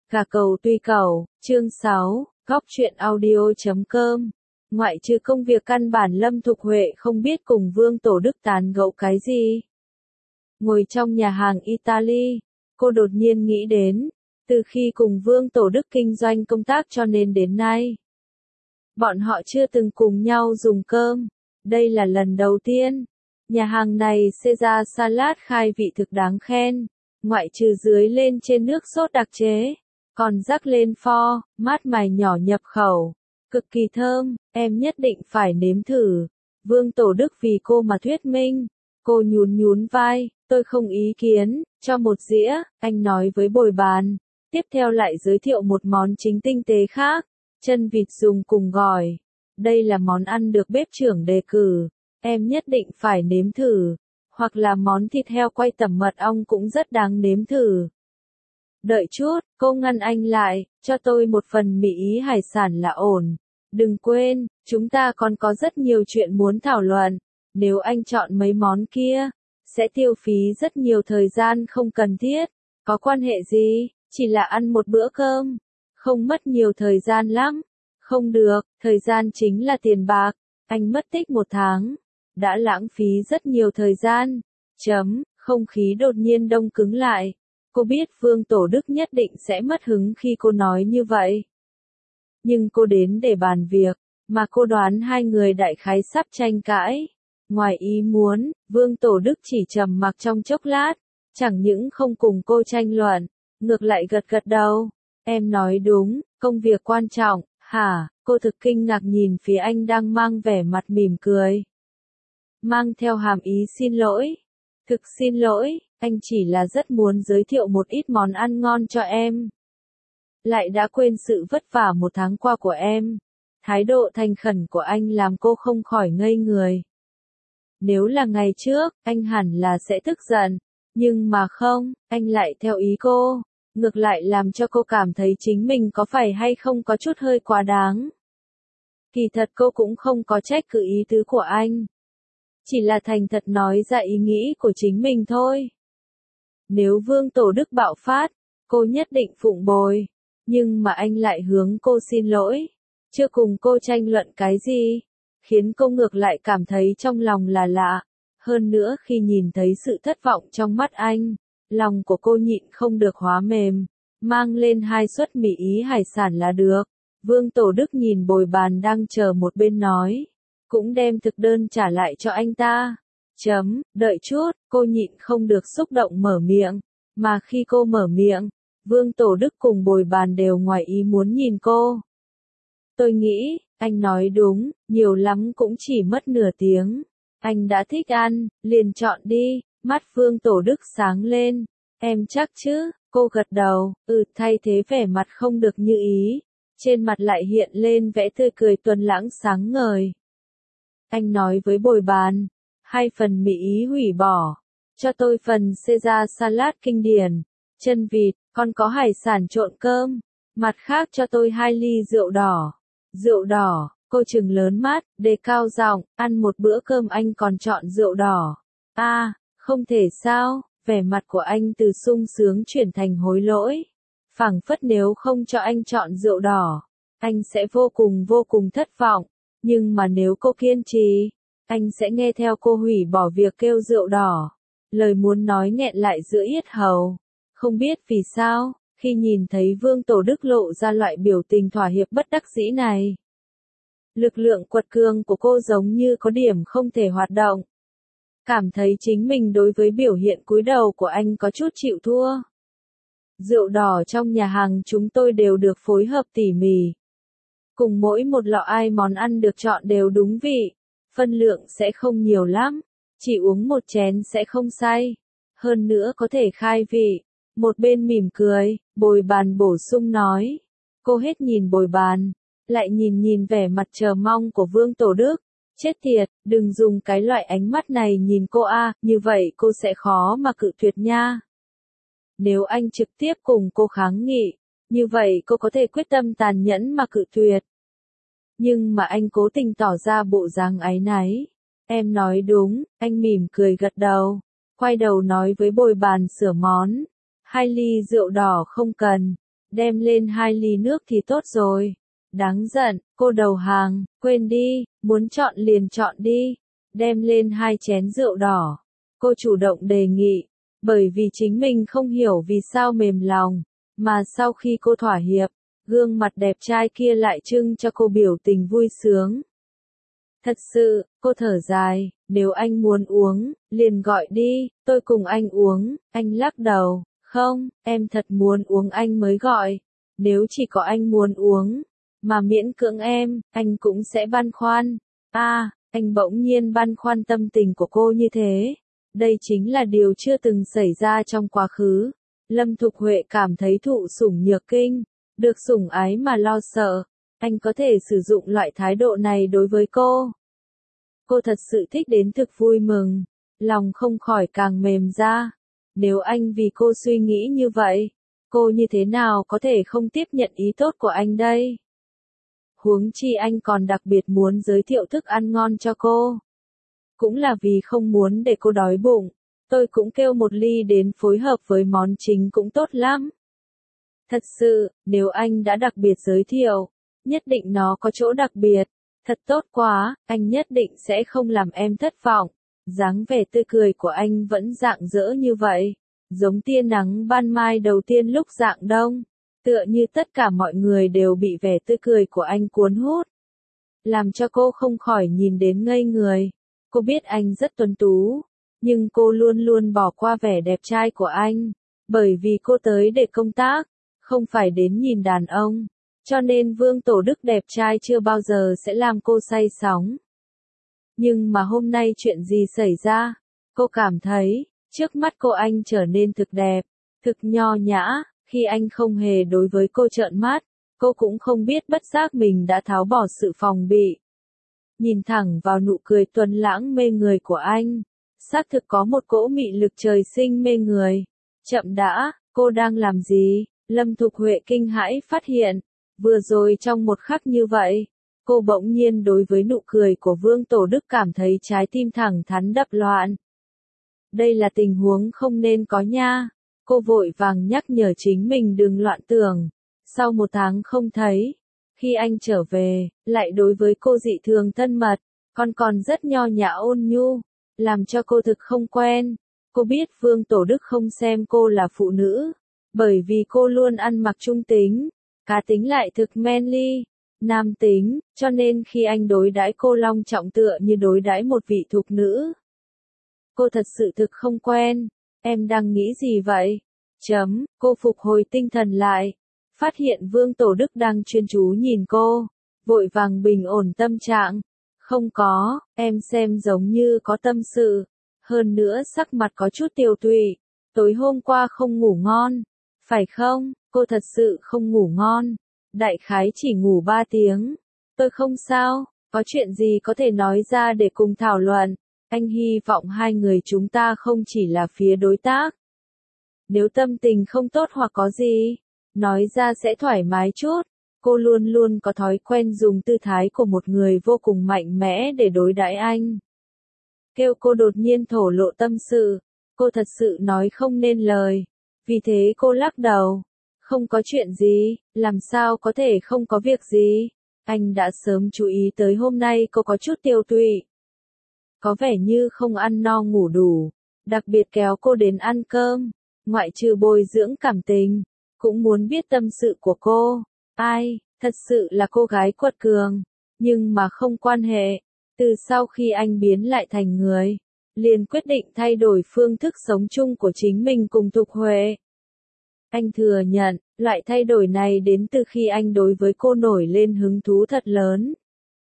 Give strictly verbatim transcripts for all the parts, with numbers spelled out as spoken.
Gà cầu tuy cầu, chương sáu, góc truyện audio chấm com. Ngoại trừ công việc căn bản Lâm Thục Huệ không biết cùng Vương Tổ Đức tán gẫu cái gì. Ngồi trong nhà hàng Italy, cô đột nhiên nghĩ đến, từ khi cùng Vương Tổ Đức kinh doanh công tác cho nên đến nay, bọn họ chưa từng cùng nhau dùng cơm. Đây là lần đầu tiên. Nhà hàng này Caesar salad khai vị thực đáng khen, ngoại trừ dưới lên trên nước sốt đặc chế, còn rắc lên pho, mát mài nhỏ nhập khẩu, cực kỳ thơm, em nhất định phải nếm thử. Vương Tổ Đức vì cô mà thuyết minh, cô nhún nhún vai, tôi không ý kiến, cho một dĩa, anh nói với bồi bàn. Tiếp theo lại giới thiệu một món chính tinh tế khác, chân vịt dùng cùng gỏi. Đây là món ăn được bếp trưởng đề cử, em nhất định phải nếm thử. Hoặc là món thịt heo quay tẩm mật ong cũng rất đáng nếm thử. Đợi chút, cô ngăn anh lại, cho tôi một phần mì ý hải sản là ổn. Đừng quên, chúng ta còn có rất nhiều chuyện muốn thảo luận. Nếu anh chọn mấy món kia, sẽ tiêu phí rất nhiều thời gian không cần thiết. Có quan hệ gì, chỉ là ăn một bữa cơm. Không mất nhiều thời gian lắm. Không được, thời gian chính là tiền bạc. Anh mất tích một tháng. Đã lãng phí rất nhiều thời gian. Chấm, không khí đột nhiên đông cứng lại. Cô biết Vương Tổ Đức nhất định sẽ mất hứng khi cô nói như vậy. Nhưng cô đến để bàn việc, mà cô đoán hai người đại khái sắp tranh cãi. Ngoài ý muốn, Vương Tổ Đức chỉ trầm mặc trong chốc lát, chẳng những không cùng cô tranh luận, ngược lại gật gật đầu. Em nói đúng, công việc quan trọng, hả? Cô thực kinh ngạc nhìn phía anh đang mang vẻ mặt mỉm cười, mang theo hàm ý xin lỗi. Thực xin lỗi, anh chỉ là rất muốn giới thiệu một ít món ăn ngon cho em. Lại đã quên sự vất vả một tháng qua của em. Thái độ thành khẩn của anh làm cô không khỏi ngây người. Nếu là ngày trước, anh hẳn là sẽ tức giận. Nhưng mà không, anh lại theo ý cô. Ngược lại làm cho cô cảm thấy chính mình có phải hay không có chút hơi quá đáng. Kỳ thật cô cũng không có trách cứ ý tứ của anh. Chỉ là thành thật nói ra ý nghĩ của chính mình thôi. Nếu Vương Tổ Đức bạo phát, cô nhất định phụng bồi. Nhưng mà anh lại hướng cô xin lỗi. Chưa cùng cô tranh luận cái gì. Khiến cô ngược lại cảm thấy trong lòng là lạ. Hơn nữa khi nhìn thấy sự thất vọng trong mắt anh, lòng của cô nhịn không được hóa mềm. Mang lên hai suất mì ý hải sản là được. Vương Tổ Đức nhìn bồi bàn đang chờ một bên nói. Cũng đem thực đơn trả lại cho anh ta. Chấm, đợi chút, cô nhịn không được xúc động mở miệng. Mà khi cô mở miệng, Vương Tổ Đức cùng bồi bàn đều ngoài ý muốn nhìn cô. Tôi nghĩ, anh nói đúng, nhiều lắm cũng chỉ mất nửa tiếng. Anh đã thích ăn, liền chọn đi. Mắt Vương Tổ Đức sáng lên. Em chắc chứ, cô gật đầu, ừ, thay thế vẻ mặt không được như ý. Trên mặt lại hiện lên vẻ tươi cười tuấn lãng sáng ngời. Anh nói với bồi bàn, hai phần mì ý hủy bỏ, cho tôi phần Caesar salad kinh điển, chân vịt, còn có hải sản trộn cơm, mặt khác cho tôi hai ly rượu đỏ. Rượu đỏ, cô trừng lớn mắt, đề cao giọng, ăn một bữa cơm anh còn chọn rượu đỏ. A, à, không thể sao, vẻ mặt của anh từ sung sướng chuyển thành hối lỗi. Phảng phất nếu không cho anh chọn rượu đỏ, anh sẽ vô cùng vô cùng thất vọng. Nhưng mà nếu cô kiên trì, anh sẽ nghe theo cô hủy bỏ việc kêu rượu đỏ. Lời muốn nói nghẹn lại giữa yết hầu. Không biết vì sao, khi nhìn thấy Vương Tổ Đức lộ ra loại biểu tình thỏa hiệp bất đắc dĩ này. Lực lượng quật cường của cô giống như có điểm không thể hoạt động. Cảm thấy chính mình đối với biểu hiện cúi đầu của anh có chút chịu thua. Rượu đỏ trong nhà hàng chúng tôi đều được phối hợp tỉ mỉ. Cùng mỗi một lọ ai món ăn được chọn đều đúng vị. Phân lượng sẽ không nhiều lắm. Chỉ uống một chén sẽ không say. Hơn nữa có thể khai vị. Một bên mỉm cười, bồi bàn bổ sung nói. Cô hết nhìn bồi bàn. Lại nhìn nhìn vẻ mặt chờ mong của Vương Tổ Đức. Chết tiệt, đừng dùng cái loại ánh mắt này nhìn cô a, như vậy cô sẽ khó mà cự tuyệt nha. Nếu anh trực tiếp cùng cô kháng nghị, như vậy cô có thể quyết tâm tàn nhẫn mà cự tuyệt. Nhưng mà anh cố tình tỏ ra bộ dáng áy náy. Em nói đúng, anh mỉm cười gật đầu. Quay đầu nói với bồi bàn sửa món. Hai ly rượu đỏ không cần. đem lên hai ly nước thì tốt rồi. Đáng giận, cô đầu hàng, quên đi, muốn chọn liền chọn đi, đem lên hai chén rượu đỏ. Cô chủ động đề nghị, bởi vì chính mình không hiểu vì sao mềm lòng, mà sau khi cô thỏa hiệp, gương mặt đẹp trai kia lại trưng cho cô biểu tình vui sướng. Thật sự, cô thở dài, nếu anh muốn uống, liền gọi đi, tôi cùng anh uống, anh lắc đầu, không, em thật muốn uống anh mới gọi, nếu chỉ có anh muốn uống, mà miễn cưỡng em, anh cũng sẽ băn khoăn. A, à, anh bỗng nhiên băn khoăn tâm tình của cô như thế. Đây chính là điều chưa từng xảy ra trong quá khứ. Lâm Thục Huệ cảm thấy thụ sủng nhược kinh, được sủng ái mà lo sợ. Anh có thể sử dụng loại thái độ này đối với cô. Cô thật sự thích đến thực vui mừng, lòng không khỏi càng mềm ra. Nếu anh vì cô suy nghĩ như vậy, cô như thế nào có thể không tiếp nhận ý tốt của anh đây? Huống chi anh còn đặc biệt muốn giới thiệu thức ăn ngon cho cô. Cũng là vì không muốn để cô đói bụng, tôi cũng kêu một ly đến phối hợp với món chính cũng tốt lắm. Thật sự, nếu anh đã đặc biệt giới thiệu, nhất định nó có chỗ đặc biệt. Thật tốt quá, anh nhất định sẽ không làm em thất vọng. Dáng vẻ tươi cười của anh vẫn rạng rỡ như vậy, giống tia nắng ban mai đầu tiên lúc rạng đông. Tựa như tất cả mọi người đều bị vẻ tươi cười của anh cuốn hút. Làm cho cô không khỏi nhìn đến ngây người. Cô biết anh rất tuấn tú, nhưng cô luôn luôn bỏ qua vẻ đẹp trai của anh. Bởi vì cô tới để công tác, không phải đến nhìn đàn ông. Cho nên Vương Tổ Đức đẹp trai chưa bao giờ sẽ làm cô say sóng. Nhưng mà hôm nay chuyện gì xảy ra? Cô cảm thấy, trước mắt cô anh trở nên thực đẹp, thực nho nhã. Khi anh không hề đối với cô trợn mắt, cô cũng không biết bất giác mình đã tháo bỏ sự phòng bị. Nhìn thẳng vào nụ cười tuấn lãng mê người của anh, xác thực có một cỗ mị lực trời sinh mê người. Chậm đã, cô đang làm gì? Lâm Thục Huệ kinh hãi phát hiện, vừa rồi trong một khắc như vậy, cô bỗng nhiên đối với nụ cười của Vương Tổ Đức cảm thấy trái tim thẳng thắn đập loạn. Đây là tình huống không nên có nha. Cô vội vàng nhắc nhở chính mình đừng loạn tưởng. Sau một tháng không thấy, khi anh trở về, lại đối với cô dị thường thân mật, còn còn rất nho nhã ôn nhu, làm cho cô thực không quen. Cô biết Vương Tổ Đức không xem cô là phụ nữ, bởi vì cô luôn ăn mặc trung tính, cá tính lại thực manly, nam tính, cho nên khi anh đối đãi cô long trọng tựa như đối đãi một vị thục nữ. Cô thật sự thực không quen. Em đang nghĩ gì vậy? Chấm, cô phục hồi tinh thần lại. Phát hiện Vương Tổ Đức đang chuyên chú nhìn cô. Vội vàng bình ổn tâm trạng. Không có, em xem giống như có tâm sự. Hơn nữa sắc mặt có chút tiều tụy. Tối hôm qua không ngủ ngon. Phải không? Cô thật sự không ngủ ngon. Đại khái chỉ ngủ ba tiếng. Tôi không sao. Có chuyện gì có thể nói ra để cùng thảo luận. Anh hy vọng hai người chúng ta không chỉ là phía đối tác. Nếu tâm tình không tốt hoặc có gì, nói ra sẽ thoải mái chút. Cô luôn luôn có thói quen dùng tư thái của một người vô cùng mạnh mẽ để đối đãi anh. Kêu cô đột nhiên thổ lộ tâm sự, cô thật sự nói không nên lời. Vì thế cô lắc đầu. Không có chuyện gì, làm sao có thể không có việc gì. Anh đã sớm chú ý tới hôm nay cô có chút tiều tụy. Có vẻ như không ăn no ngủ đủ, đặc biệt kéo cô đến ăn cơm, ngoại trừ bồi dưỡng cảm tình, cũng muốn biết tâm sự của cô. Ai, thật sự là cô gái quật cường, nhưng mà không quan hệ. Từ sau khi anh biến lại thành người, liền quyết định thay đổi phương thức sống chung của chính mình cùng Thục Huệ. Anh thừa nhận, loại thay đổi này đến từ khi anh đối với cô nổi lên hứng thú thật lớn.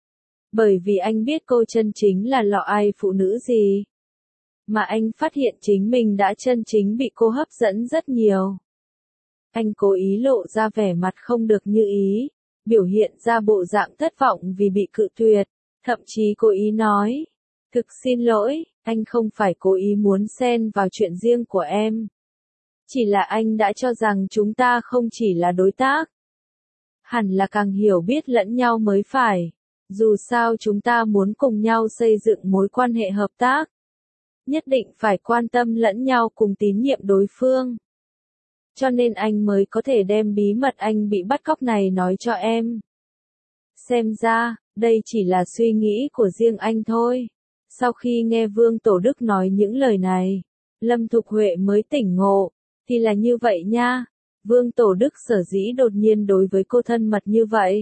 Bởi vì anh biết cô chân chính là lọ ai phụ nữ gì. Mà anh phát hiện chính mình đã chân chính bị cô hấp dẫn rất nhiều. Anh cố ý lộ ra vẻ mặt không được như ý, biểu hiện ra bộ dạng thất vọng vì bị cự tuyệt, thậm chí cố ý nói. Thực xin lỗi, anh không phải cố ý muốn xen vào chuyện riêng của em. Chỉ là anh đã cho rằng chúng ta không chỉ là đối tác. Hẳn là càng hiểu biết lẫn nhau mới phải. Dù sao chúng ta muốn cùng nhau xây dựng mối quan hệ hợp tác. Nhất định phải quan tâm lẫn nhau cùng tín nhiệm đối phương. cho nên anh mới có thể đem bí mật anh bị bắt cóc này nói cho em. Xem ra, đây chỉ là suy nghĩ của riêng anh thôi. Sau khi nghe Vương Tổ Đức nói những lời này, Lâm Thục Huệ mới tỉnh ngộ, thì là như vậy nha. Vương Tổ Đức sở dĩ đột nhiên đối với cô thân mật như vậy,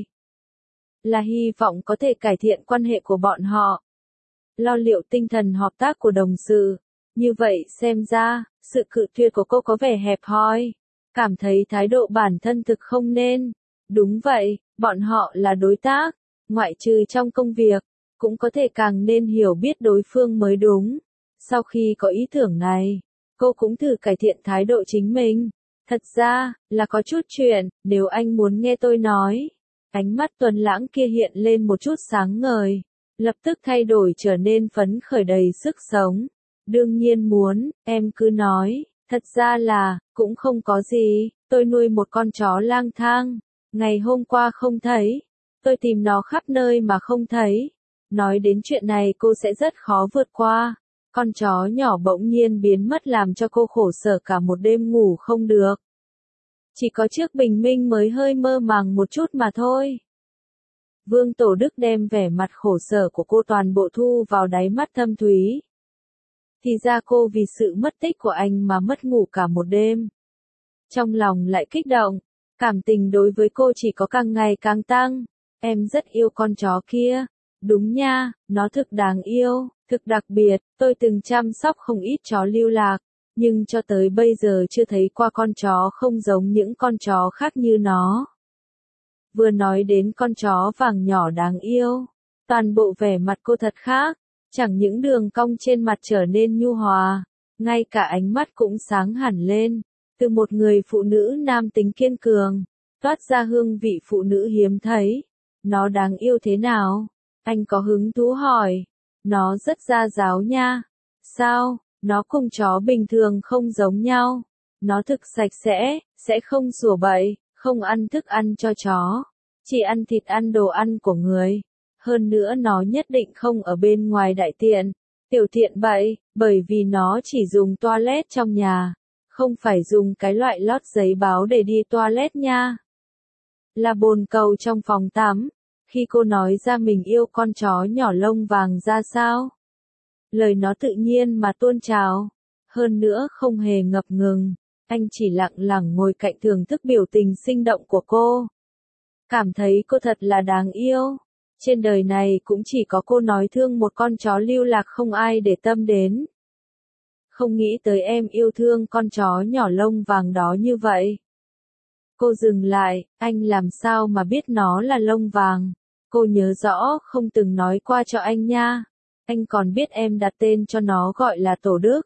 là hy vọng có thể cải thiện quan hệ của bọn họ. Lo liệu tinh thần hợp tác của đồng sự. Như vậy xem ra, sự cự tuyệt của cô có vẻ hẹp hòi. Cảm thấy thái độ bản thân thực không nên. Đúng vậy, bọn họ là đối tác. Ngoại trừ trong công việc, cũng có thể càng nên hiểu biết đối phương mới đúng. Sau khi có ý tưởng này, cô cũng thử cải thiện thái độ chính mình. Thật ra, là có chút chuyện, nếu anh muốn nghe tôi nói. Ánh mắt Tuấn Lãng kia hiện lên một chút sáng ngời, lập tức thay đổi trở nên phấn khởi đầy sức sống. Đương nhiên muốn, em cứ nói, thật ra là, cũng không có gì, tôi nuôi một con chó lang thang, ngày hôm qua không thấy, tôi tìm nó khắp nơi mà không thấy. Nói đến chuyện này cô sẽ rất khó vượt qua, con chó nhỏ bỗng nhiên biến mất làm cho cô khổ sở cả một đêm ngủ không được. Chỉ có trước bình minh mới hơi mơ màng một chút mà thôi. Vương Tổ Đức đem vẻ mặt khổ sở của cô toàn bộ thu vào đáy mắt thâm thúy. Thì ra cô vì sự mất tích của anh mà mất ngủ cả một đêm. Trong lòng lại kích động, cảm tình đối với cô chỉ có càng ngày càng tăng. Em rất yêu con chó kia. Đúng nha, nó thực đáng yêu, thực đặc biệt, tôi từng chăm sóc không ít chó lưu lạc. Nhưng cho tới bây giờ chưa thấy qua con chó không giống những con chó khác như nó. Vừa nói đến con chó vàng nhỏ đáng yêu, toàn bộ vẻ mặt cô thật khác, chẳng những đường cong trên mặt trở nên nhu hòa, ngay cả ánh mắt cũng sáng hẳn lên, từ một người phụ nữ nam tính kiên cường, toát ra hương vị phụ nữ hiếm thấy. Nó đáng yêu thế nào? Anh có hứng thú hỏi. Nó rất ra giáo nha. Sao? Nó cùng chó bình thường không giống nhau. Nó thực sạch sẽ, sẽ không sủa bậy, không ăn thức ăn cho chó. Chỉ ăn thịt ăn đồ ăn của người. Hơn nữa nó nhất định không ở bên ngoài đại tiện, tiểu tiện bậy, bởi vì nó chỉ dùng toilet trong nhà. Không phải dùng cái loại lót giấy báo để đi toilet nha. Là bồn cầu trong phòng tắm. Khi cô nói ra mình yêu con chó nhỏ lông vàng ra sao? Lời nó tự nhiên mà tuôn trào, hơn nữa không hề ngập ngừng, anh chỉ lặng lặng ngồi cạnh thưởng thức biểu tình sinh động của cô. Cảm thấy cô thật là đáng yêu, trên đời này cũng chỉ có cô nói thương một con chó lưu lạc không ai để tâm đến. Không nghĩ tới em yêu thương con chó nhỏ lông vàng đó như vậy. Cô dừng lại, anh làm sao mà biết nó là lông vàng? Cô nhớ rõ không từng nói qua cho anh nha. Anh còn biết em đặt tên cho nó gọi là Tổ Đức.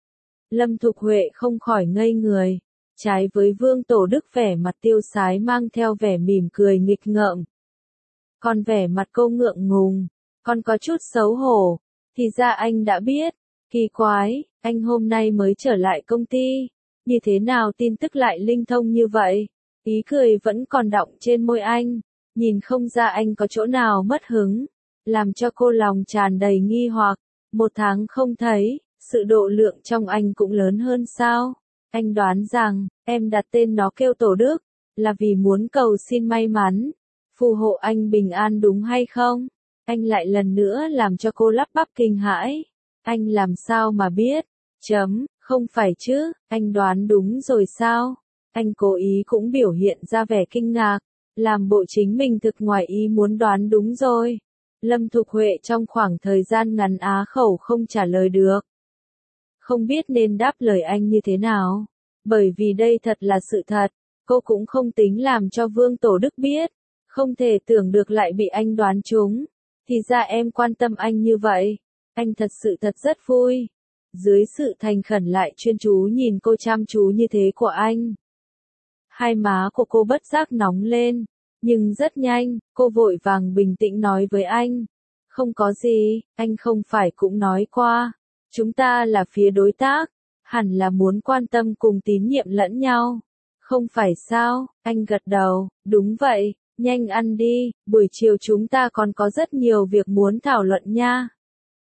Lâm Thục Huệ không khỏi ngây người. Trái với Vương Tổ Đức vẻ mặt tiêu sái mang theo vẻ mỉm cười nghịch ngợm. Còn vẻ mặt cô ngượng ngùng, còn có chút xấu hổ. Thì ra anh đã biết. Kỳ quái, anh hôm nay mới trở lại công ty. Như thế nào tin tức lại linh thông như vậy? Ý cười vẫn còn đọng trên môi anh. Nhìn không ra anh có chỗ nào mất hứng. Làm cho cô lòng tràn đầy nghi hoặc. Một tháng không thấy, sự độ lượng trong anh cũng lớn hơn sao? Anh đoán rằng, em đặt tên nó kêu Tổ Đức, là vì muốn cầu xin may mắn, phù hộ anh bình an đúng hay không? Anh lại lần nữa làm cho cô lắp bắp kinh hãi. Anh làm sao mà biết? Chấm, không phải chứ, anh đoán đúng rồi sao? Anh cố ý cũng biểu hiện ra vẻ kinh ngạc, làm bộ chính mình thực ngoài ý muốn đoán đúng rồi. Lâm Thục Huệ trong khoảng thời gian ngắn á khẩu không trả lời được. Không biết nên đáp lời anh như thế nào. Bởi vì đây thật là sự thật, cô cũng không tính làm cho Vương Tổ Đức biết. Không thể tưởng được lại bị anh đoán trúng. Thì ra em quan tâm anh như vậy. Anh thật sự thật rất vui. Dưới sự thành khẩn lại chuyên chú nhìn cô chăm chú như thế của anh. Hai má của cô bất giác nóng lên. Nhưng rất nhanh, cô vội vàng bình tĩnh nói với anh. Không có gì, anh không phải cũng nói qua. Chúng ta là phía đối tác, hẳn là muốn quan tâm cùng tín nhiệm lẫn nhau. Không phải sao, anh gật đầu, đúng vậy, nhanh ăn đi, buổi chiều chúng ta còn có rất nhiều việc muốn thảo luận nha.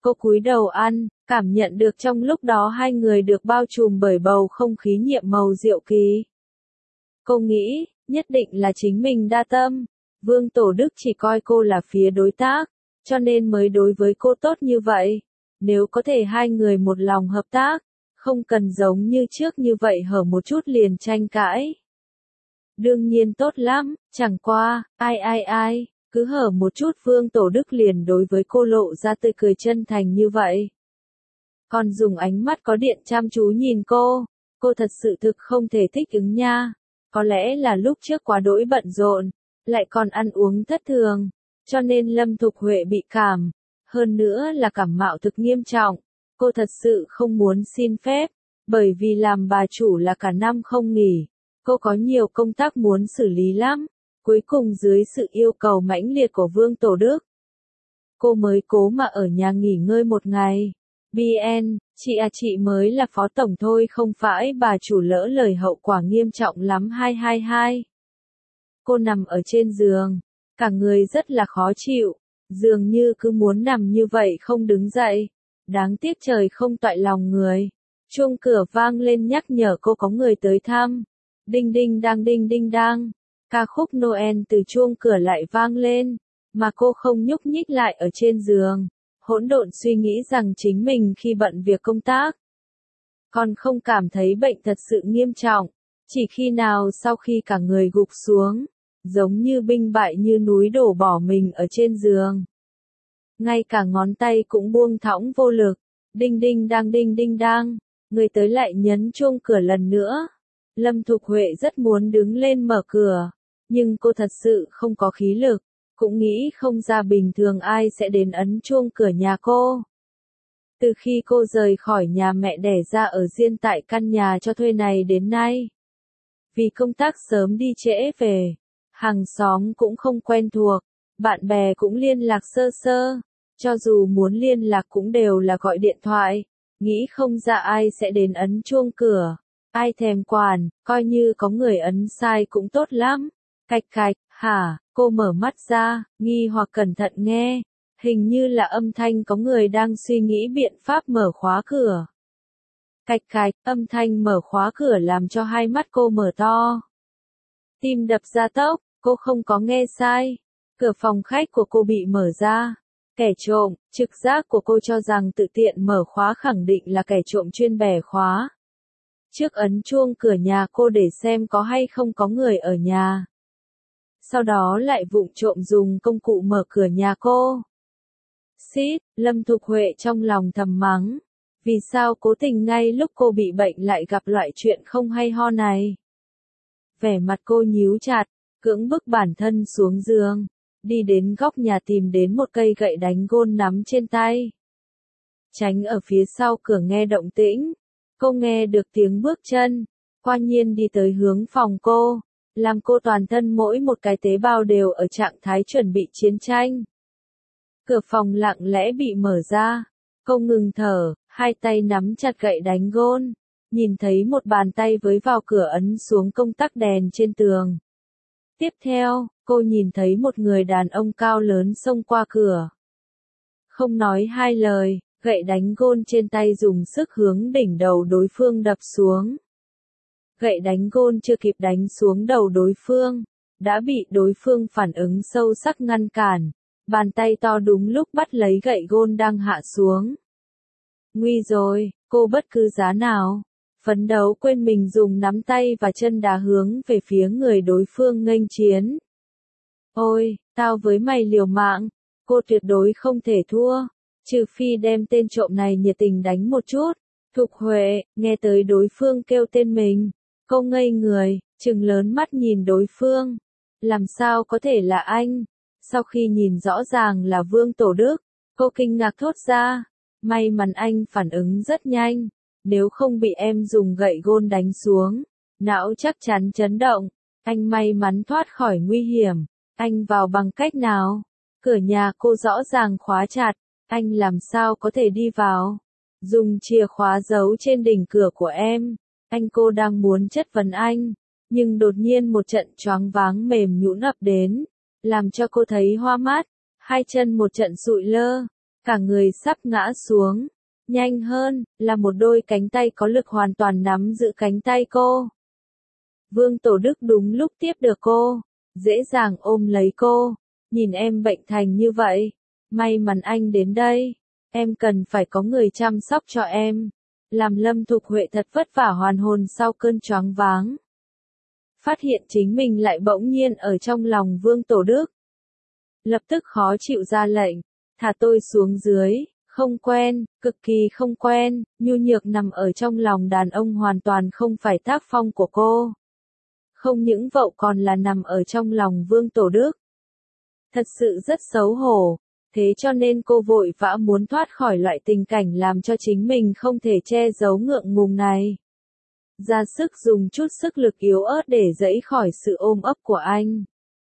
Cô cúi đầu ăn, cảm nhận được trong lúc đó hai người được bao trùm bởi bầu không khí nhiệm màu diệu kỳ. Cô nghĩ, nhất định là chính mình đa tâm. Vương Tổ Đức chỉ coi cô là phía đối tác, cho nên mới đối với cô tốt như vậy. Nếu có thể hai người một lòng hợp tác, không cần giống như trước như vậy hở một chút liền tranh cãi. Đương nhiên tốt lắm, chẳng qua, ai ai ai, cứ hở một chút Vương Tổ Đức liền đối với cô lộ ra tươi cười chân thành như vậy. Còn dùng ánh mắt có điện chăm chú nhìn cô, cô thật sự thực không thể thích ứng nha. Có lẽ là lúc trước quá đỗi bận rộn, lại còn ăn uống thất thường, cho nên Lâm Thục Huệ bị cảm. Hơn nữa là cảm mạo thực nghiêm trọng, cô thật sự không muốn xin phép, bởi vì làm bà chủ là cả năm không nghỉ. Cô có nhiều công tác muốn xử lý lắm, cuối cùng dưới sự yêu cầu mãnh liệt của Vương Tổ Đức. Cô mới cố mà ở nhà nghỉ ngơi một ngày. bê en, chị à chị mới là phó tổng thôi không phải bà chủ lỡ lời hậu quả nghiêm trọng lắm hai hai hai. Cô nằm ở trên giường, cả người rất là khó chịu, dường như cứ muốn nằm như vậy không đứng dậy. Đáng tiếc trời không toại lòng người. Chuông cửa vang lên nhắc nhở cô có người tới thăm. Đinh đinh đang đinh đinh đang. Ca khúc Noel từ chuông cửa lại vang lên, mà cô không nhúc nhích lại ở trên giường, hỗn độn suy nghĩ rằng chính mình khi bận việc công tác, còn không cảm thấy bệnh thật sự nghiêm trọng, chỉ khi nào sau khi cả người gục xuống, giống như binh bại như núi đổ bỏ mình ở trên giường. Ngay cả ngón tay cũng buông thõng vô lực, đinh đinh đang đinh đinh đang, người tới lại nhấn chuông cửa lần nữa. Lâm Thục Huệ rất muốn đứng lên mở cửa, nhưng cô thật sự không có khí lực, cũng nghĩ không ra bình thường ai sẽ đến ấn chuông cửa nhà cô. Từ khi cô rời khỏi nhà mẹ đẻ ra ở riêng tại căn nhà cho thuê này đến nay, vì công tác sớm đi trễ về, hàng xóm cũng không quen thuộc, bạn bè cũng liên lạc sơ sơ, cho dù muốn liên lạc cũng đều là gọi điện thoại, nghĩ không ra ai sẽ đến ấn chuông cửa. Ai thèm quản, coi như có người ấn sai cũng tốt lắm. Cạch cạch, hả, cô mở mắt ra, nghi hoặc cẩn thận nghe. Hình như là âm thanh có người đang suy nghĩ biện pháp mở khóa cửa. Cạch cạch, âm thanh mở khóa cửa làm cho hai mắt cô mở to. Tim đập ra tốc, cô không có nghe sai. Cửa phòng khách của cô bị mở ra. Kẻ trộm, trực giác của cô cho rằng tự tiện mở khóa khẳng định là kẻ trộm chuyên bẻ khóa. Trước ấn chuông cửa nhà cô để xem có hay không có người ở nhà. Sau đó lại vụng trộm dùng công cụ mở cửa nhà cô. Xít, Lâm Thục Huệ trong lòng thầm mắng. Vì sao cố tình ngay lúc cô bị bệnh lại gặp loại chuyện không hay ho này? Vẻ mặt cô nhíu chặt, cưỡng bức bản thân xuống giường, đi đến góc nhà tìm đến một cây gậy đánh gôn nắm trên tay. Tránh ở phía sau cửa nghe động tĩnh. Cô nghe được tiếng bước chân, qua nhiên đi tới hướng phòng cô, làm cô toàn thân mỗi một cái tế bào đều ở trạng thái chuẩn bị chiến tranh. Cửa phòng lặng lẽ bị mở ra, cô ngừng thở, hai tay nắm chặt gậy đánh gôn, nhìn thấy một bàn tay với vào cửa ấn xuống công tắc đèn trên tường. Tiếp theo, cô nhìn thấy một người đàn ông cao lớn xông qua cửa. Không nói hai lời. Gậy đánh gôn trên tay dùng sức hướng đỉnh đầu đối phương đập xuống. Gậy đánh gôn chưa kịp đánh xuống đầu đối phương, đã bị đối phương phản ứng sâu sắc ngăn cản. Bàn tay to đúng lúc bắt lấy gậy gôn đang hạ xuống. Nguy rồi, cô bất cứ giá nào, phấn đấu quên mình dùng nắm tay và chân đá hướng về phía người đối phương nghênh chiến. Ôi, tao với mày liều mạng, cô tuyệt đối không thể thua. Trừ phi đem tên trộm này nhiệt tình đánh một chút. Thục Huệ, nghe tới đối phương kêu tên mình. Cô ngây người, trừng lớn mắt nhìn đối phương. Làm sao có thể là anh? Sau khi nhìn rõ ràng là Vương Tổ Đức, cô kinh ngạc thốt ra. May mắn anh phản ứng rất nhanh. Nếu không bị em dùng gậy gôn đánh xuống, não chắc chắn chấn động. Anh may mắn thoát khỏi nguy hiểm. Anh vào bằng cách nào? Cửa nhà cô rõ ràng khóa chặt. Anh làm sao có thể đi vào? Dùng chìa khóa giấu trên đỉnh cửa của em. Anh cô đang muốn chất vấn anh. Nhưng đột nhiên một trận choáng váng mềm nhũn ập đến. Làm cho cô thấy hoa mắt. Hai chân một trận sụi lơ. cả người sắp ngã xuống. Nhanh hơn, là một đôi cánh tay có lực hoàn toàn nắm giữ cánh tay cô. Vương Tổ Đức đúng lúc tiếp được cô, dễ dàng ôm lấy cô. Nhìn em bệnh thành như vậy, may mắn anh đến đây. Em cần phải có người chăm sóc cho em. Làm Lâm Thục Huệ thật vất vả hoàn hồn sau cơn choáng váng. Phát hiện chính mình lại bỗng nhiên ở trong lòng Vương Tổ Đức. Lập tức khó chịu ra lệnh, thả tôi xuống dưới, không quen, cực kỳ không quen, nhu nhược nằm ở trong lòng đàn ông hoàn toàn không phải tác phong của cô. Không những vậy còn là nằm ở trong lòng Vương Tổ Đức. Thật sự rất xấu hổ, thế cho nên cô vội vã muốn thoát khỏi loại tình cảnh làm cho chính mình không thể che giấu ngượng ngùng này. Ra sức dùng chút sức lực yếu ớt để giãy khỏi sự ôm ấp của anh.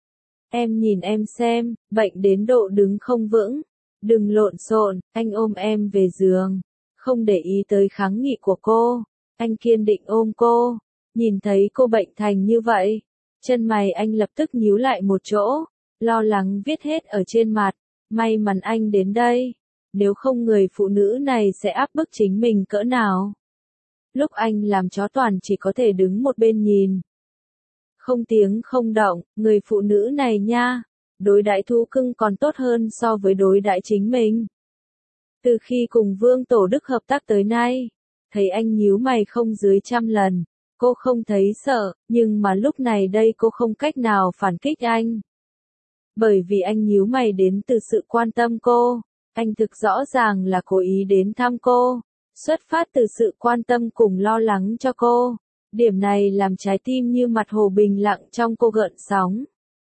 Em nhìn em xem, bệnh đến độ đứng không vững. Đừng lộn xộn, anh ôm em về giường. Không để ý tới kháng nghị của cô. Anh kiên định ôm cô. Nhìn thấy cô bệnh thành như vậy. Chân mày anh lập tức nhíu lại một chỗ. Lo lắng viết hết ở trên mặt. May mắn anh đến đây. Nếu không người phụ nữ này sẽ áp bức chính mình cỡ nào. Lúc anh làm chó toàn chỉ có thể đứng một bên nhìn. Không tiếng không động, người phụ nữ này nha. Đối đãi thú cưng còn tốt hơn so với đối đãi chính mình. Từ khi cùng Vương Tổ Đức hợp tác tới nay, thấy anh nhíu mày không dưới trăm lần, cô không thấy sợ, nhưng mà lúc này đây cô không cách nào phản kích anh. Bởi vì anh nhíu mày đến từ sự quan tâm cô, anh thực rõ ràng là cố ý đến thăm cô, xuất phát từ sự quan tâm cùng lo lắng cho cô. Điểm này làm trái tim như mặt hồ bình lặng trong cô gợn sóng.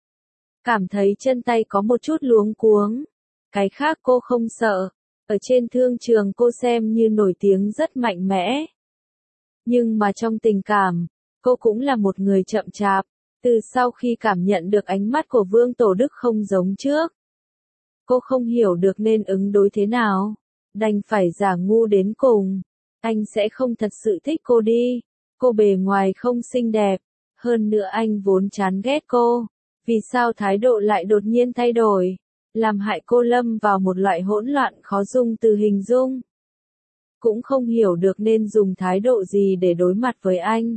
Cảm thấy chân tay có một chút luống cuống. Cái khác cô không sợ. Ở trên thương trường cô xem như nổi tiếng rất mạnh mẽ. Nhưng mà trong tình cảm, cô cũng là một người chậm chạp. Từ sau khi cảm nhận được ánh mắt của Vương Tổ Đức không giống trước. Cô không hiểu được nên ứng đối thế nào. Đành phải giả ngu đến cùng. Anh sẽ không thật sự thích cô đi. Cô bề ngoài không xinh đẹp. Hơn nữa anh vốn chán ghét cô. Vì sao thái độ lại đột nhiên thay đổi, làm hại cô lâm vào một loại hỗn loạn khó dung từ hình dung. Cũng không hiểu được nên dùng thái độ gì để đối mặt với anh.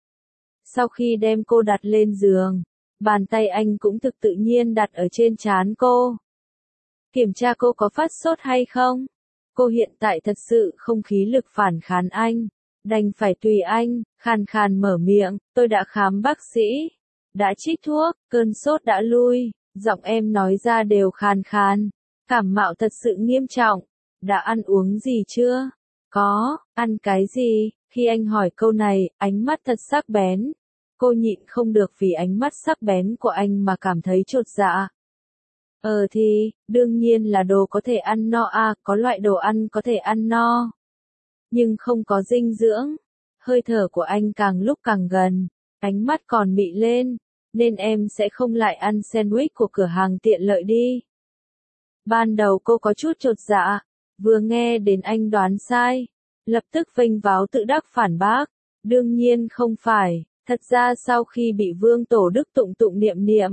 Sau khi đem cô đặt lên giường, bàn tay anh cũng thực tự nhiên đặt ở trên trán cô. Kiểm tra cô có phát sốt hay không. Cô hiện tại thật sự không khí lực phản kháng anh. Đành phải tùy anh, khàn khàn mở miệng, tôi đã khám bác sĩ. Đã trích thuốc, cơn sốt đã lui, giọng em nói ra đều khàn khàn. Cảm mạo thật sự nghiêm trọng. Đã ăn uống gì chưa? Có, ăn cái gì? Khi anh hỏi câu này, ánh mắt thật sắc bén. Cô nhịn không được vì ánh mắt sắc bén của anh mà cảm thấy chột dạ. Ờ thì, đương nhiên là đồ có thể ăn no à, có loại đồ ăn có thể ăn no. Nhưng không có dinh dưỡng. Hơi thở của anh càng lúc càng gần, ánh mắt còn mị lên. Nên em sẽ không lại ăn sandwich của cửa hàng tiện lợi đi. Ban đầu cô có chút chột dạ, vừa nghe đến anh đoán sai, lập tức vênh váo tự đắc phản bác. Đương nhiên không phải, thật ra sau khi bị Vương Tổ Đức tụng tụng niệm niệm,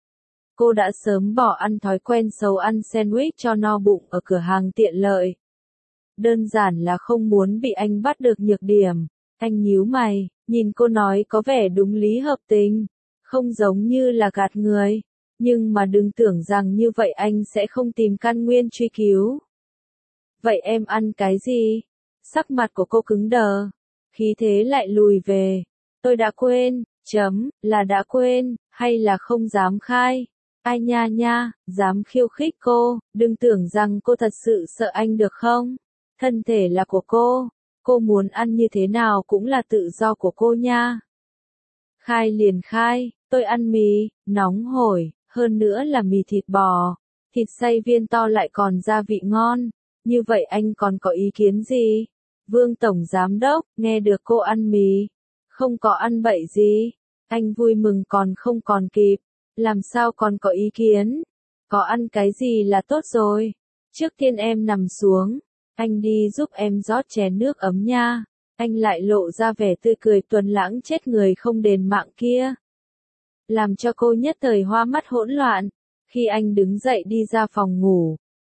cô đã sớm bỏ ăn thói quen xấu ăn sandwich cho no bụng ở cửa hàng tiện lợi. Đơn giản là không muốn bị anh bắt được nhược điểm. Anh nhíu mày, nhìn cô nói có vẻ đúng lý hợp tình. Không giống như là gạt người, nhưng mà đừng tưởng rằng như vậy anh sẽ không tìm căn nguyên truy cứu. Vậy em ăn cái gì? Sắc mặt của cô cứng đờ, khí thế lại lùi về. Tôi đã quên, chấm, là đã quên, hay là không dám khai. Ai nha nha, dám khiêu khích cô, đừng tưởng rằng cô thật sự sợ anh được không? Thân thể là của cô, cô muốn ăn như thế nào cũng là tự do của cô nha. Khai liền khai, tôi ăn mì, nóng hổi, hơn nữa là mì thịt bò, thịt xay viên to lại còn gia vị ngon, như vậy anh còn có ý kiến gì? Vương Tổng Giám Đốc, nghe được cô ăn mì, không có ăn bậy gì, anh vui mừng còn không còn kịp, làm sao còn có ý kiến? Có ăn cái gì là tốt rồi, trước tiên em nằm xuống, anh đi giúp em rót chén nước ấm nha. Anh lại lộ ra vẻ tươi cười tuấn lãng chết người không đền mạng kia. Làm cho cô nhất thời hoa mắt hỗn loạn. Khi anh đứng dậy đi ra phòng ngủ,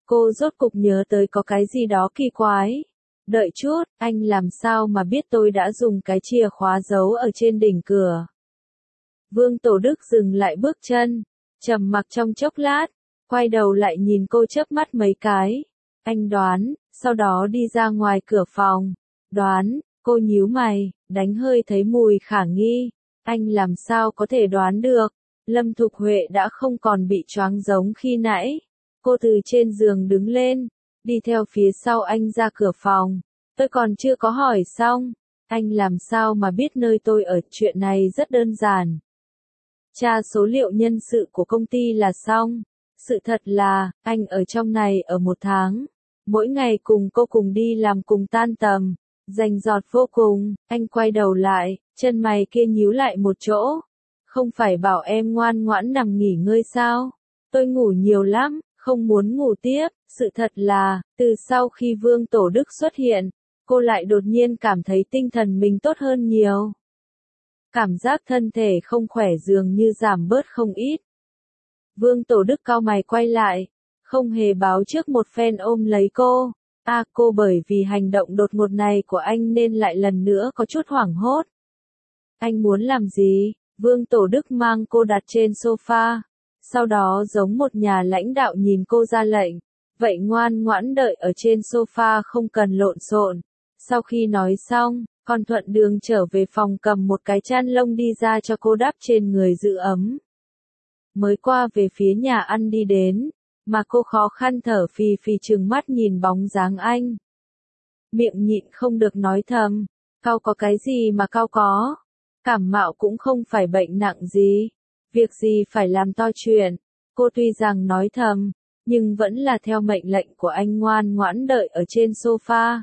Cô rốt cục nhớ tới có cái gì đó kỳ quái. Đợi chút, anh làm sao mà biết tôi đã dùng cái chìa khóa giấu ở trên đỉnh cửa? Vương Tổ Đức dừng lại bước chân, trầm mặc trong chốc lát, quay đầu lại nhìn cô chớp mắt mấy cái. Anh đoán, sau đó đi ra ngoài cửa phòng. Đoán, cô nhíu mày, đánh hơi thấy mùi khả nghi. Anh làm sao có thể đoán được? Lâm Thục Huệ đã không còn bị choáng giống khi nãy. Cô từ trên giường đứng lên, đi theo phía sau anh ra cửa phòng. Tôi còn chưa có hỏi xong. Anh làm sao mà biết nơi tôi ở? Chuyện này rất đơn giản. Tra số liệu nhân sự của công ty là xong. Sự thật là, anh ở trong này ở một tháng. Mỗi ngày cùng cô cùng đi làm cùng tan tầm. Rành rọt vô cùng. Anh quay đầu lại, chân mày kia nhíu lại một chỗ. Không phải bảo em ngoan ngoãn nằm nghỉ ngơi sao? Tôi ngủ nhiều lắm, không muốn ngủ tiếp. Sự thật là, từ sau khi Vương Tổ Đức xuất hiện, cô lại đột nhiên cảm thấy tinh thần mình tốt hơn nhiều. Cảm giác thân thể không khỏe dường như giảm bớt không ít. Vương Tổ Đức cau mày quay lại, không hề báo trước một phen ôm lấy cô. À, cô bởi vì hành động đột ngột này của anh nên lại lần nữa có chút hoảng hốt. Anh muốn làm gì? Vương Tổ Đức mang cô đặt trên sofa, sau đó giống một nhà lãnh đạo nhìn cô ra lệnh. Vậy ngoan ngoãn đợi ở trên sofa không cần lộn xộn. Sau khi nói xong, còn thuận đường trở về phòng cầm một cái chăn lông đi ra cho cô đắp trên người giữ ấm. Mới qua về phía nhà ăn đi đến, mà cô khó khăn thở phì phì trừng mắt nhìn bóng dáng anh. Miệng nhịn không được nói thầm, cau có cái gì mà cau có, cảm mạo cũng không phải bệnh nặng gì, việc gì phải làm to chuyện. Cô tuy rằng nói thầm, nhưng vẫn là theo mệnh lệnh của anh ngoan ngoãn đợi ở trên sofa.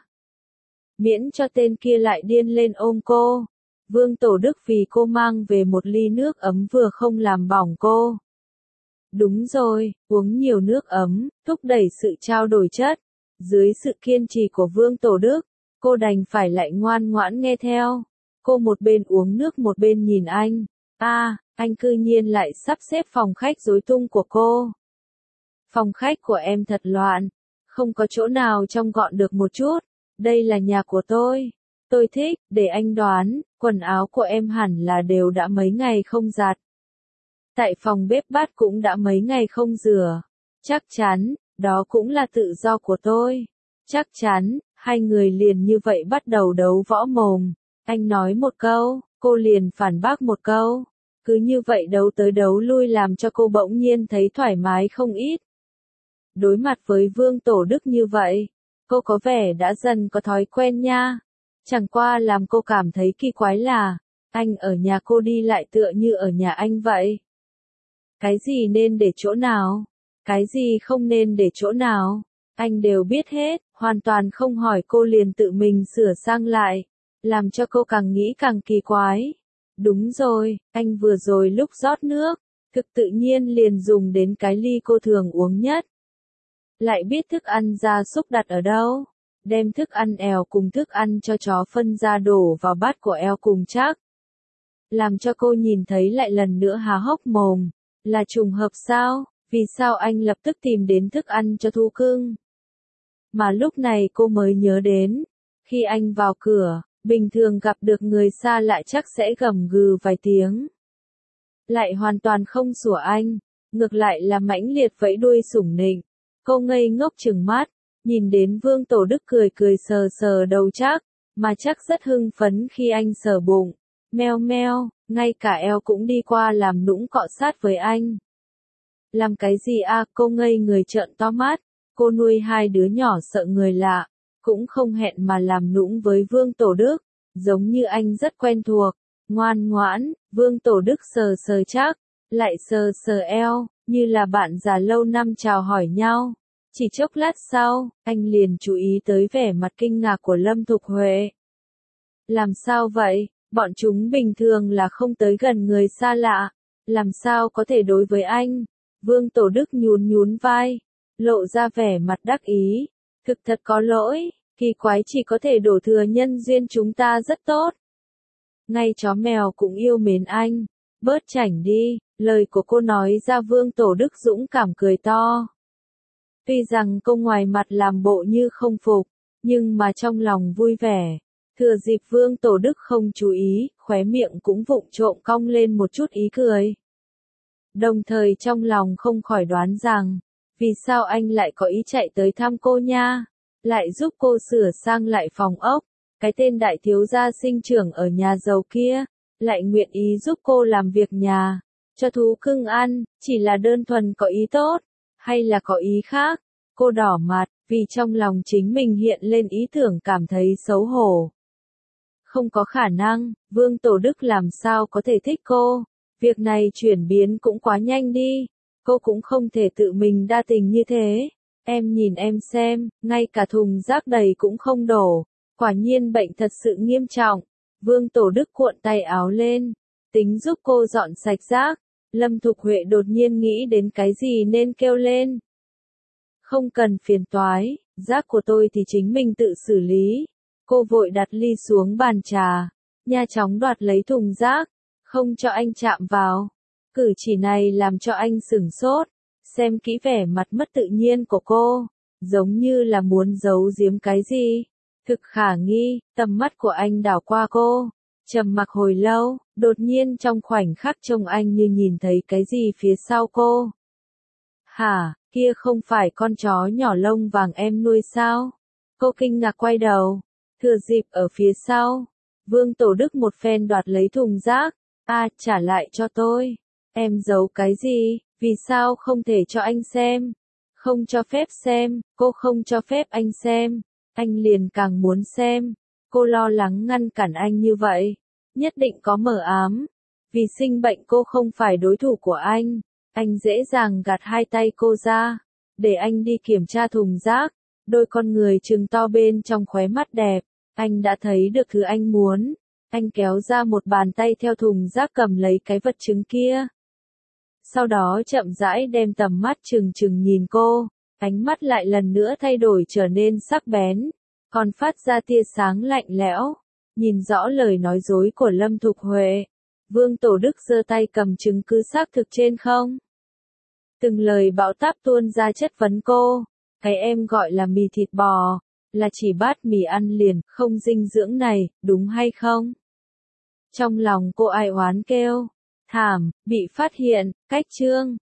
Miễn cho tên kia lại điên lên ôm cô. Vương Tổ Đức vì cô mang về một ly nước ấm vừa không làm bỏng cô. Đúng rồi, uống nhiều nước ấm, thúc đẩy sự trao đổi chất. Dưới sự kiên trì của Vương Tổ Đức, cô đành phải lại ngoan ngoãn nghe theo. Cô một bên uống nước một bên nhìn anh. À, anh cư nhiên lại sắp xếp phòng khách rối tung của cô. Phòng khách của em thật loạn, không có chỗ nào trông gọn được một chút. Đây là nhà của tôi. Tôi thích, để anh đoán, quần áo của em hẳn là đều đã mấy ngày không giặt. Tại phòng bếp bát cũng đã mấy ngày không rửa. Chắc chắn, đó cũng là tự do của tôi. Chắc chắn, hai người liền như vậy bắt đầu đấu võ mồm. Anh nói một câu, cô liền phản bác một câu. Cứ như vậy đấu tới đấu lui làm cho cô bỗng nhiên thấy thoải mái không ít. Đối mặt với Vương Tổ Đức như vậy, cô có vẻ đã dần có thói quen nha. Chẳng qua làm cô cảm thấy kỳ quái là, anh ở nhà cô đi lại tựa như ở nhà anh vậy. Cái gì nên để chỗ nào? Cái gì không nên để chỗ nào? Anh đều biết hết, hoàn toàn không hỏi cô liền tự mình sửa sang lại, làm cho cô càng nghĩ càng kỳ quái. Đúng rồi, anh vừa rồi lúc rót nước, thực tự nhiên liền dùng đến cái ly cô thường uống nhất. Lại biết thức ăn gia súc đặt ở đâu, đem thức ăn èo cùng thức ăn cho chó phân ra đổ vào bát của eo cùng chắc. Làm cho cô nhìn thấy lại lần nữa há hốc mồm, là trùng hợp sao, vì sao anh lập tức tìm đến thức ăn cho thú cưng. Mà lúc này cô mới nhớ đến, khi anh vào cửa, bình thường gặp được người xa lạ chắc sẽ gầm gừ vài tiếng. Lại hoàn toàn không sủa anh, ngược lại là mãnh liệt vẫy đuôi sủng nịnh. Cô ngây ngốc trừng mắt, nhìn đến Vương Tổ Đức cười cười sờ sờ đầu chắc, mà chắc rất hưng phấn khi anh sờ bụng. Meo meo, ngay cả eo cũng đi qua làm nũng cọ sát với anh. Làm cái gì à, cô ngây người trợn to mắt, cô nuôi hai đứa nhỏ sợ người lạ, cũng không hẹn mà làm nũng với Vương Tổ Đức, giống như anh rất quen thuộc, ngoan ngoãn. Vương Tổ Đức sờ sờ chắc, lại sờ sờ eo, như là bạn già lâu năm chào hỏi nhau. Chỉ chốc lát sau, anh liền chú ý tới vẻ mặt kinh ngạc của Lâm Thục Huệ. Làm sao vậy? Bọn chúng bình thường là không tới gần người xa lạ, làm sao có thể đối với anh? Vương Tổ Đức nhún nhún vai, lộ ra vẻ mặt đắc ý. Thực thật có lỗi, kỳ quái chỉ có thể đổ thừa nhân duyên chúng ta rất tốt. Ngay chó mèo cũng yêu mến anh, bớt chảnh đi, lời của cô nói ra Vương Tổ Đức dũng cảm cười to. Tuy rằng cô ngoài mặt làm bộ như không phục, nhưng mà trong lòng vui vẻ. Thừa dịp Vương Tổ Đức không chú ý, khóe miệng cũng vụng trộm cong lên một chút ý cười. Đồng thời trong lòng không khỏi đoán rằng, vì sao anh lại có ý chạy tới thăm cô nha, lại giúp cô sửa sang lại phòng ốc, cái tên đại thiếu gia sinh trưởng ở nhà giàu kia, lại nguyện ý giúp cô làm việc nhà, cho thú cưng ăn, chỉ là đơn thuần có ý tốt, hay là có ý khác. Cô đỏ mặt, vì trong lòng chính mình hiện lên ý tưởng cảm thấy xấu hổ. Không có khả năng, Vương Tổ Đức làm sao có thể thích cô, việc này chuyển biến cũng quá nhanh đi, cô cũng không thể tự mình đa tình như thế. Em nhìn em xem, ngay cả thùng rác đầy cũng không đổ, quả nhiên bệnh thật sự nghiêm trọng. Vương Tổ Đức cuộn tay áo lên, tính giúp cô dọn sạch rác. Lâm Thục Huệ đột nhiên nghĩ đến cái gì nên kêu lên. Không cần phiền toái, rác của tôi thì chính mình tự xử lý. Cô vội đặt ly xuống bàn trà, nha chóng đoạt lấy thùng rác, không cho anh chạm vào. Cử chỉ này làm cho anh sửng sốt, xem kỹ vẻ mặt mất tự nhiên của cô, giống như là muốn giấu giếm cái gì. Thực khả nghi, tầm mắt của anh đảo qua cô, trầm mặc hồi lâu, đột nhiên trong khoảnh khắc trông anh như nhìn thấy cái gì phía sau cô. Hả, kia không phải con chó nhỏ lông vàng em nuôi sao? Cô kinh ngạc quay đầu, thừa dịp ở phía sau, Vương Tổ Đức một phen đoạt lấy thùng rác, a trả lại cho tôi. Em giấu cái gì, vì sao không thể cho anh xem? Không cho phép xem, cô không cho phép anh xem, anh liền càng muốn xem. Cô lo lắng ngăn cản anh như vậy, nhất định có mờ ám. Vì sinh bệnh cô không phải đối thủ của anh, anh dễ dàng gạt hai tay cô ra, để anh đi kiểm tra thùng rác. Đôi con người trừng to bên trong khóe mắt đẹp, anh đã thấy được thứ anh muốn. Anh kéo ra một bàn tay theo thùng rác cầm lấy cái vật chứng kia. Sau đó chậm rãi đem tầm mắt trừng trừng nhìn cô, ánh mắt lại lần nữa thay đổi trở nên sắc bén, còn phát ra tia sáng lạnh lẽo, nhìn rõ lời nói dối của Lâm Thục Huệ. Vương Tổ Đức giơ tay cầm chứng cứ xác thực trên không. Từng lời bão táp tuôn ra chất vấn cô, cái em gọi là mì thịt bò, là chỉ bát mì ăn liền, không dinh dưỡng này, đúng hay không? Trong lòng cô ai oán kêu, thảm, bị phát hiện, cách chương.